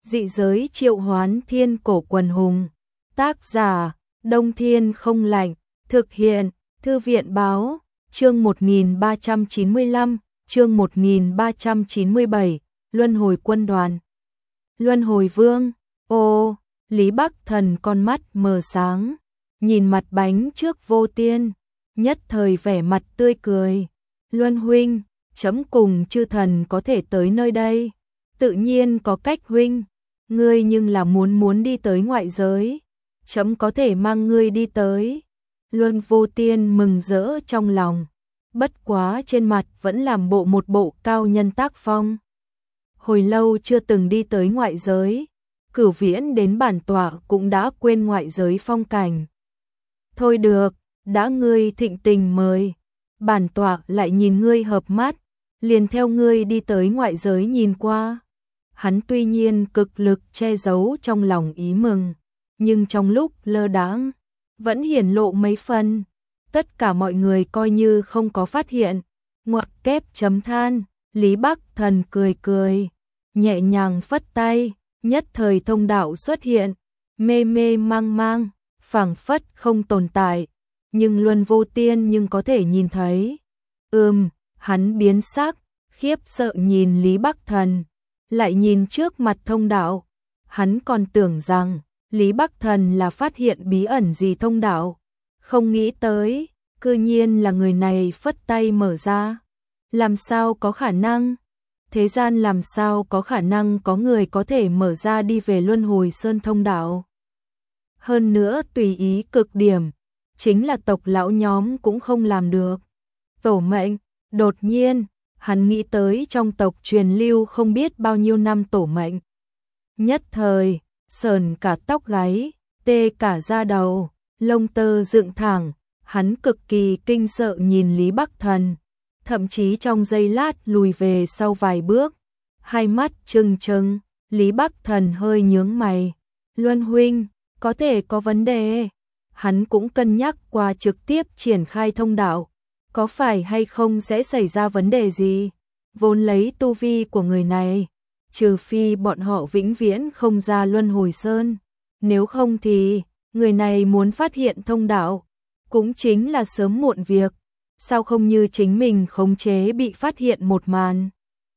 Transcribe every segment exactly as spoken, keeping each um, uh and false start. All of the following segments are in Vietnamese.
Dị giới triệu hoán thiên cổ quần hùng. Tác giả, Đông Thiên không lạnh. Thực hiện, Thư viện báo. Chương một nghìn ba trăm chín mươi lăm, chương một nghìn ba trăm chín mươi bảy, Luân hồi quân đoàn. Luân hồi vương, ô, Lý Bắc Thần con mắt mờ sáng, nhìn mặt bánh trước Vô Tiên, nhất thời vẻ mặt tươi cười. Luân huynh, chấm cùng chư thần có thể tới nơi đây, tự nhiên có cách huynh, ngươi nhưng là muốn muốn đi tới ngoại giới, chấm có thể mang ngươi đi tới. Luân Vô Tiên mừng rỡ trong lòng, bất quá trên mặt vẫn làm bộ một bộ cao nhân tác phong. Hồi lâu chưa từng đi tới ngoại giới, Cửu Viễn đến bản tọa cũng đã quên ngoại giới phong cảnh. Thôi được, đã ngươi thịnh tình mời, bản tọa lại nhìn ngươi hợp mắt, liền theo ngươi đi tới ngoại giới nhìn qua. Hắn tuy nhiên cực lực che giấu trong lòng ý mừng, nhưng trong lúc lơ đãng vẫn hiển lộ mấy phần. Tất cả mọi người coi như không có phát hiện. Ngoặc kép chấm than, Lý Bắc Thần cười cười, nhẹ nhàng phất tay, nhất thời thông đạo xuất hiện, mê mê mang mang, phảng phất không tồn tại, nhưng Luân Vô Tiên nhưng có thể nhìn thấy. Ừm, hắn biến sắc, khiếp sợ nhìn Lý Bắc Thần, lại nhìn trước mặt thông đạo, hắn còn tưởng rằng Lý Bắc Thần là phát hiện bí ẩn gì thông đạo, không nghĩ tới, cư nhiên là người này phất tay mở ra. Làm sao có khả năng? Thế gian làm sao có khả năng có người có thể mở ra đi về Luân Hồi Sơn thông đạo? Hơn nữa tùy ý cực điểm, chính là tộc lão nhóm cũng không làm được. Tổ mệnh, đột nhiên, hắn nghĩ tới trong tộc truyền lưu không biết bao nhiêu năm tổ mệnh. Nhất thời, sờn cả tóc gáy, tê cả da đầu, lông tơ dựng thẳng, hắn cực kỳ kinh sợ nhìn Lý Bắc Thần, thậm chí trong giây lát lùi về sau vài bước, hai mắt trừng trừng. Lý Bắc Thần hơi nhướng mày, Luân huynh, có thể có vấn đề. Hắn cũng cân nhắc qua trực tiếp triển khai thông đạo, có phải hay không sẽ xảy ra vấn đề gì. Vốn lấy tu vi của người này, trừ phi bọn họ vĩnh viễn không ra Luân Hồi Sơn, nếu không thì người này muốn phát hiện thông đạo cũng chính là sớm muộn việc, sao không như chính mình khống chế bị phát hiện một màn.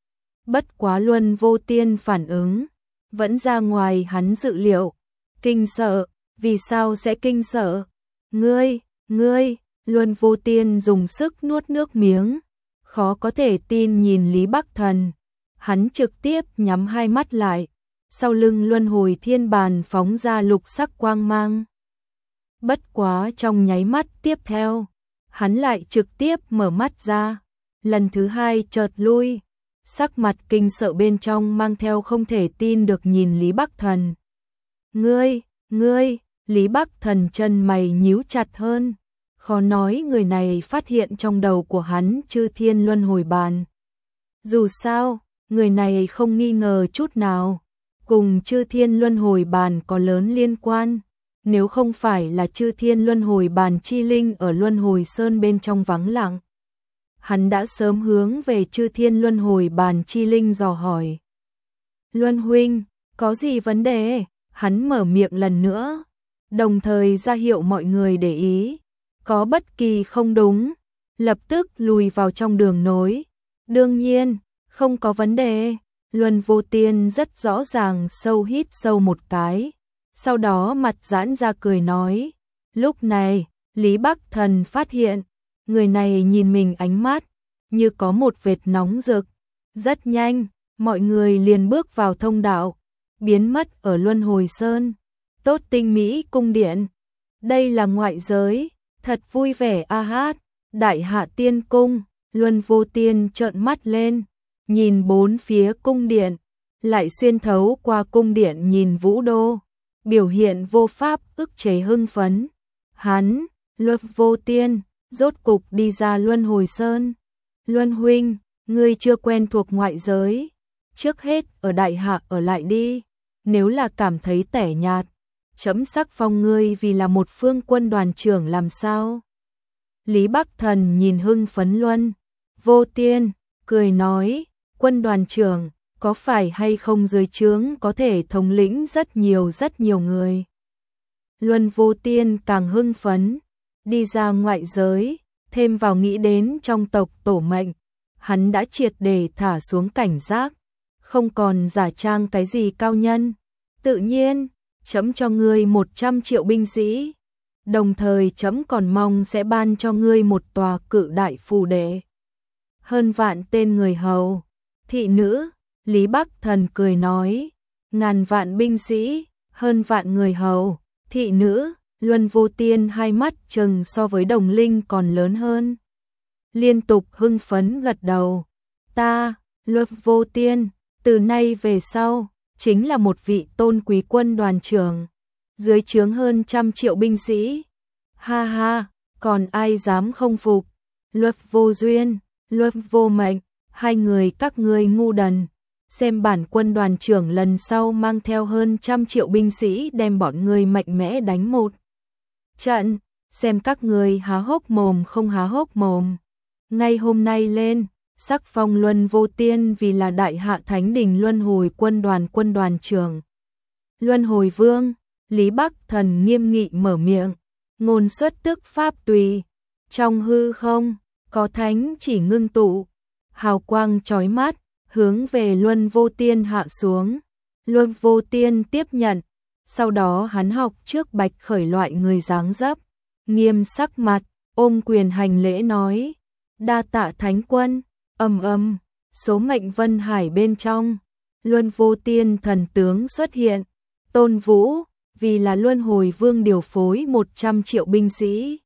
Bất quá Luân Vô Tiên phản ứng vẫn ra ngoài hắn dự liệu, kinh sợ. Vì sao sẽ kinh sợ? Ngươi, ngươi, Luân Vô Tiên dùng sức nuốt nước miếng, khó có thể tin nhìn Lý Bắc Thần. Hắn trực tiếp nhắm hai mắt lại, sau lưng Luân Hồi Thiên Bàn phóng ra lục sắc quang mang. Bất quá trong nháy mắt tiếp theo, hắn lại trực tiếp mở mắt ra, lần thứ hai chợt lui, sắc mặt kinh sợ bên trong mang theo không thể tin được nhìn Lý Bắc Thần. Ngươi, ngươi, Lý Bắc Thần chân mày nhíu chặt hơn, khó nói người này phát hiện trong đầu của hắn Chư Thiên Luân Hồi Bàn. Dù sao, người này không nghi ngờ chút nào, cùng Chư Thiên Luân Hồi Bàn có lớn liên quan, nếu không phải là Chư Thiên Luân Hồi Bàn chi linh ở Luân Hồi Sơn bên trong vắng lặng, hắn đã sớm hướng về Chư Thiên Luân Hồi Bàn chi linh dò hỏi. Luân huynh, có gì vấn đề? Hắn mở miệng lần nữa, đồng thời ra hiệu mọi người để ý, có bất kỳ không đúng, lập tức lùi vào trong đường nối. Đương nhiên, không có vấn đề. Luân Vô Tiên rất rõ ràng sâu hít sâu một cái, sau đó mặt giãn ra cười nói. Lúc này, Lý Bắc Thần phát hiện, người này nhìn mình ánh mắt, như có một vệt nóng rực. Rất nhanh, mọi người liền bước vào thông đạo, biến mất ở Luân Hồi Sơn. Tốt Tinh Mỹ cung điện, đây là ngoại giới, thật vui vẻ a hát. Đại Hạ Tiên Cung, Luân Vô Tiên trợn mắt lên, nhìn bốn phía cung điện, lại xuyên thấu qua cung điện nhìn Vũ Đô, biểu hiện vô pháp ức chế hưng phấn. Hắn, Luân Vô Tiên, rốt cục đi ra Luân Hồi Sơn. Luân huynh, ngươi chưa quen thuộc ngoại giới, trước hết ở Đại Hạ ở lại đi, nếu là cảm thấy tẻ nhạt, chấm sắc phong ngươi vì là một phương quân đoàn trưởng làm sao? Lý Bắc Thần nhìn hưng phấn Luân Vô Tiên, cười nói, quân đoàn trưởng, có phải hay không dưới trướng có thể thống lĩnh rất nhiều rất nhiều người. Luân Vô Tiên càng hưng phấn, đi ra ngoại giới, thêm vào nghĩ đến trong tộc tổ mệnh, hắn đã triệt để thả xuống cảnh giác, không còn giả trang cái gì cao nhân. Tự nhiên, trẫm cho ngươi một trăm triệu binh sĩ, đồng thời trẫm còn mong sẽ ban cho ngươi một tòa cự đại phù đệ. Hơn vạn tên người hầu, thị nữ, Lý Bắc Thần cười nói, ngàn vạn binh sĩ, hơn vạn người hầu, thị nữ, Luân Vô Tiên hai mắt trừng so với đồng linh còn lớn hơn. Liên tục hưng phấn gật đầu, ta, Luân Vô Tiên, từ nay về sau, chính là một vị tôn quý quân đoàn trưởng, dưới trướng hơn trăm triệu binh sĩ. Ha ha, còn ai dám không phục, Luân Vô Duyên, Luân Vô Mệnh, hai người các ngươi ngu đần. Xem bản quân đoàn trưởng lần sau mang theo hơn trăm triệu binh sĩ đem bọn ngươi mạnh mẽ đánh một trận, xem các ngươi há hốc mồm không há hốc mồm. Ngay hôm nay lên, sắc phong Luân Vô Tiên vì là đại hạ thánh đình luân hồi quân đoàn quân đoàn trưởng. Luân hồi vương, Lý Bắc Thần nghiêm nghị mở miệng, ngôn xuất tức pháp tùy, trong hư không, có thánh chỉ ngưng tụ, hào quang chói mắt, hướng về Luân Vô Tiên hạ xuống. Luân Vô Tiên tiếp nhận, sau đó hắn học trước Bạch Khởi loại người dáng dấp, nghiêm sắc mặt, ôm quyền hành lễ nói, đa tạ thánh quân. Ầm ầm, số mệnh vân hải bên trong, Luân Vô Tiên thần tướng xuất hiện, Tôn Vũ, vì là luân hồi vương điều phối một trăm triệu binh sĩ.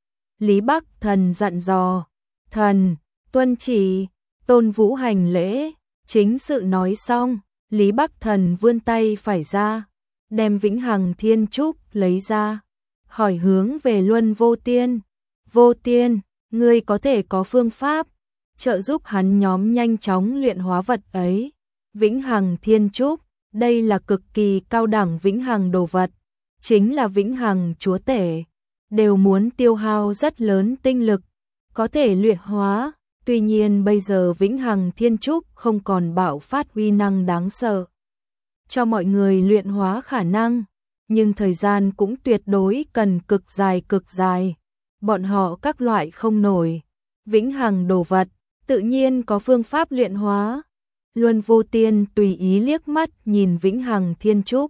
Lý Bắc Thần dặn dò, thần, tuân chỉ. Tôn Vũ hành lễ, chính sự nói xong, Lý Bắc Thần vươn tay phải ra, đem Vĩnh Hằng Thiên Trúc lấy ra, hỏi hướng về Luân Vô Tiên, Vô Tiên, ngươi có thể có phương pháp trợ giúp hắn nhóm nhanh chóng luyện hóa vật ấy. Vĩnh Hằng Thiên Trúc, đây là cực kỳ cao đẳng vĩnh hằng đồ vật, chính là vĩnh hằng chúa tể, đều muốn tiêu hao rất lớn tinh lực, có thể luyện hóa. Tuy nhiên bây giờ Vĩnh Hằng Thiên Trúc không còn bạo phát uy năng đáng sợ cho mọi người luyện hóa khả năng, nhưng thời gian cũng tuyệt đối cần cực dài cực dài, bọn họ các loại không nổi. Vĩnh Hằng đồ vật, tự nhiên có phương pháp luyện hóa. Luân Vô Tiên tùy ý liếc mắt nhìn Vĩnh Hằng Thiên Trúc,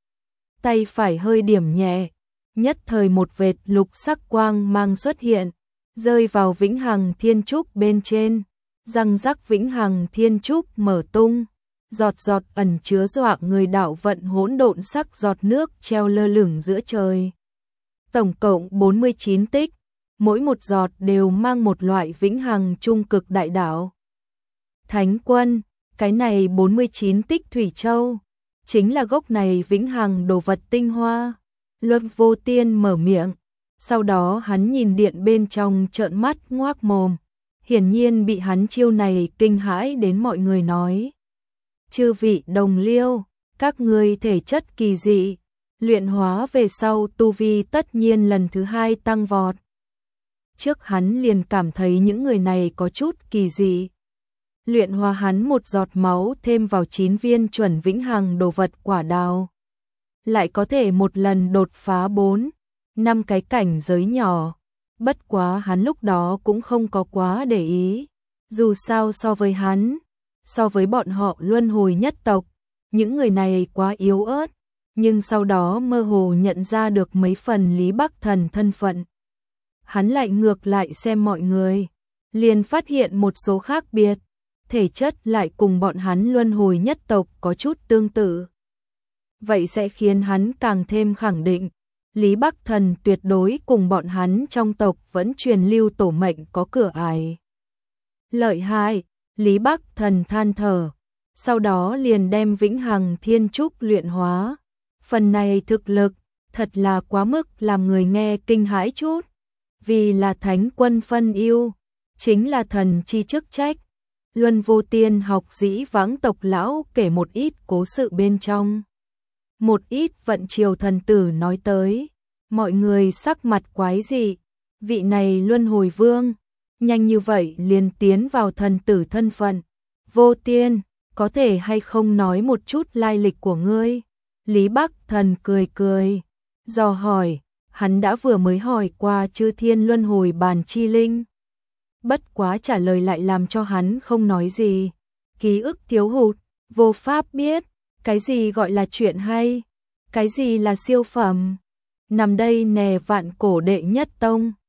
tay phải hơi điểm nhẹ, nhất thời một vệt lục sắc quang mang xuất hiện, rơi vào Vĩnh Hằng Thiên Trúc bên trên, răng rắc Vĩnh Hằng Thiên Trúc mở tung, giọt giọt ẩn chứa dọa người đạo vận hỗn độn sắc giọt nước treo lơ lửng giữa trời. Tổng cộng bốn mươi chín tích, mỗi một giọt đều mang một loại vĩnh hằng trung cực đại đạo. Thánh quân, cái này bốn mươi chín tích thủy châu, chính là gốc này vĩnh hằng đồ vật tinh hoa. Luân Vô Tiên mở miệng, sau đó hắn nhìn điện bên trong trợn mắt ngoác mồm, hiển nhiên bị hắn chiêu này kinh hãi đến mọi người nói. Chư vị đồng liêu, các ngươi thể chất kỳ dị, luyện hóa về sau tu vi tất nhiên lần thứ hai tăng vọt. Trước hắn liền cảm thấy những người này có chút kỳ dị. Luyện hóa hắn một giọt máu thêm vào chín viên chuẩn vĩnh hằng đồ vật quả đào, lại có thể một lần đột phá bốn, năm cái cảnh giới nhỏ. Bất quá hắn lúc đó cũng không có quá để ý, dù sao so với hắn, so với bọn họ luân hồi nhất tộc, những người này quá yếu ớt, nhưng sau đó mơ hồ nhận ra được mấy phần Lý Bắc Thần thân phận. Hắn lại ngược lại xem mọi người, liền phát hiện một số khác biệt, thể chất lại cùng bọn hắn luân hồi nhất tộc có chút tương tự. Vậy sẽ khiến hắn càng thêm khẳng định, Lý Bắc Thần tuyệt đối cùng bọn hắn trong tộc vẫn truyền lưu tổ mệnh có cửa ải. Lợi hại, Lý Bắc Thần than thở, sau đó liền đem Vĩnh Hằng Thiên Trúc luyện hóa. Phần này thực lực, thật là quá mức làm người nghe kinh hãi chút. Vì là thánh quân phân yêu, chính là thần chi chức trách. Luân Vô Tiên học dĩ vãng tộc lão kể một ít cố sự bên trong. Một ít vận triều thần tử nói tới, mọi người sắc mặt quái dị, vị này luân hồi vương, nhanh như vậy liền tiến vào thần tử thân phận. Vô Tiên, có thể hay không nói một chút lai lịch của ngươi? Lý Bắc Thần cười cười, dò hỏi, hắn đã vừa mới hỏi qua Chư Thiên Luân Hồi Bàn Chi Linh. Bất quá trả lời lại làm cho hắn không nói gì, ký ức thiếu hụt, vô pháp biết, cái gì gọi là chuyện hay, cái gì là siêu phẩm. Nằm đây nè vạn cổ đệ nhất tông,